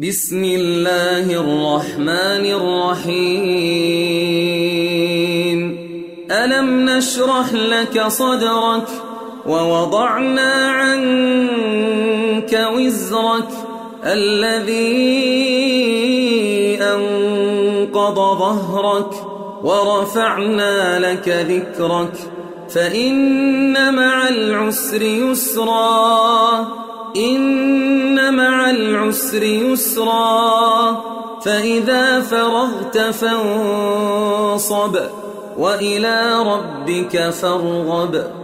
بسم الله الرحمن الرحيم ألم نشرح لك صدرك ووضعنا عنك وزرك الذي أنقض ظهرك ورفعنا لك ذكرك فإن مع العسر يسرا إن مع العسر يسرا فإذا فرغت فانصب وإلى ربك فارغب.